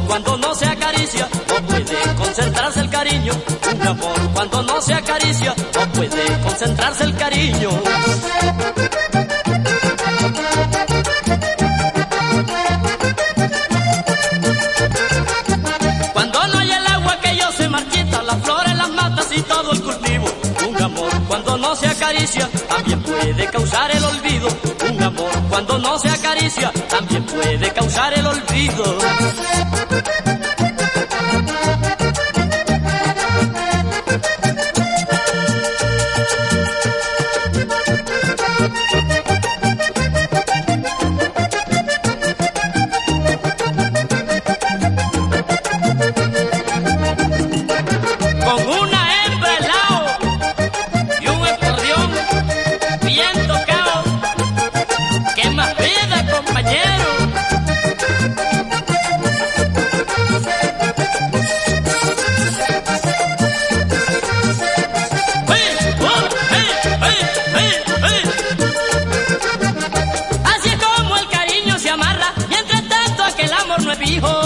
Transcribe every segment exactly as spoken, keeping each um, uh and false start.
cuando no se acaricia, no puede concentrarse el cariño. Un amor cuando no se acaricia, no puede concentrarse el cariño. Cuando no hay el agua que yo se marchita, las flores, las matas y todo el cultivo. Un amor cuando no se acaricia, también puede causar el olvido. Un amor cuando no se acaricia, también puede causar el olvido. Con una hembra al lado y un acordeón bien tocado, ¿qué más pide, compañero? ¡Hey! ¡Oh! ¡Hey! ¡Hey! ¡Hey! ¡Hey! Así es como el cariño se amarra, mientras tanto aquel amor no es fijo.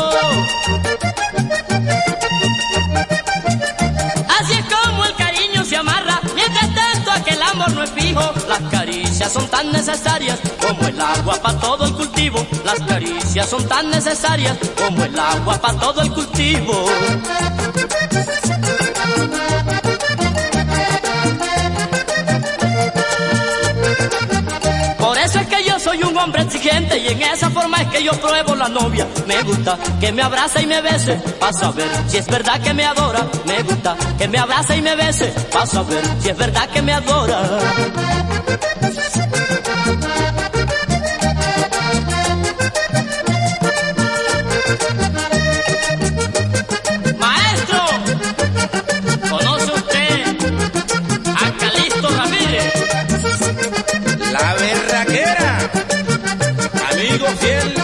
Así es como el cariño se amarra, mientras tanto aquel amor no es fijo. Las caricias son tan necesarias como el agua para todo el cultivo. Las caricias son tan necesarias como el agua para todo el cultivo. Por eso es que yo soy un hombre exigente y en esa forma es que yo pruebo la novia. Me gusta que me abrace y me bese, para saber si es verdad que me adora. Me gusta que me abrace y me bese, para saber si es verdad que me adora. Maestro, ¿conoce usted a Calixto Ramírez? La berraquera, amigo fiel